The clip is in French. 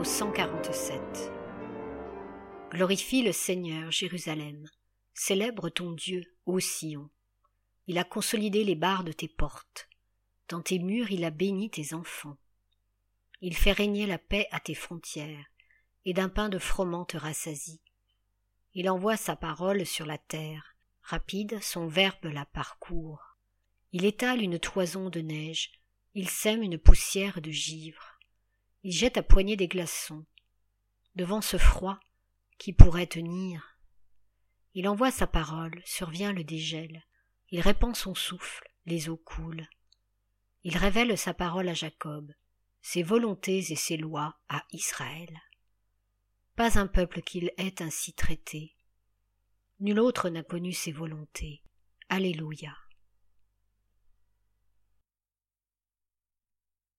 numéro 147. Glorifie le Seigneur, Jérusalem. Célèbre ton Dieu, ô Sion. Il a consolidé les barres de tes portes. Dans tes murs, il a béni tes enfants. Il fait régner la paix à tes frontières, et d'un pain de froment te rassasie. Il envoie sa parole sur la terre, rapide, son verbe la parcourt. Il étale une toison de neige, il sème une poussière de givre. Il jette à poignée des glaçons. Devant ce froid, qui pourrait tenir? Il envoie sa parole, survient le dégel. Il répand son souffle, les eaux coulent. Il révèle sa parole à Jacob, ses volontés et ses lois à Israël. Pas un peuple qu'il ait ainsi traité. Nul autre n'a connu ses volontés. Alléluia.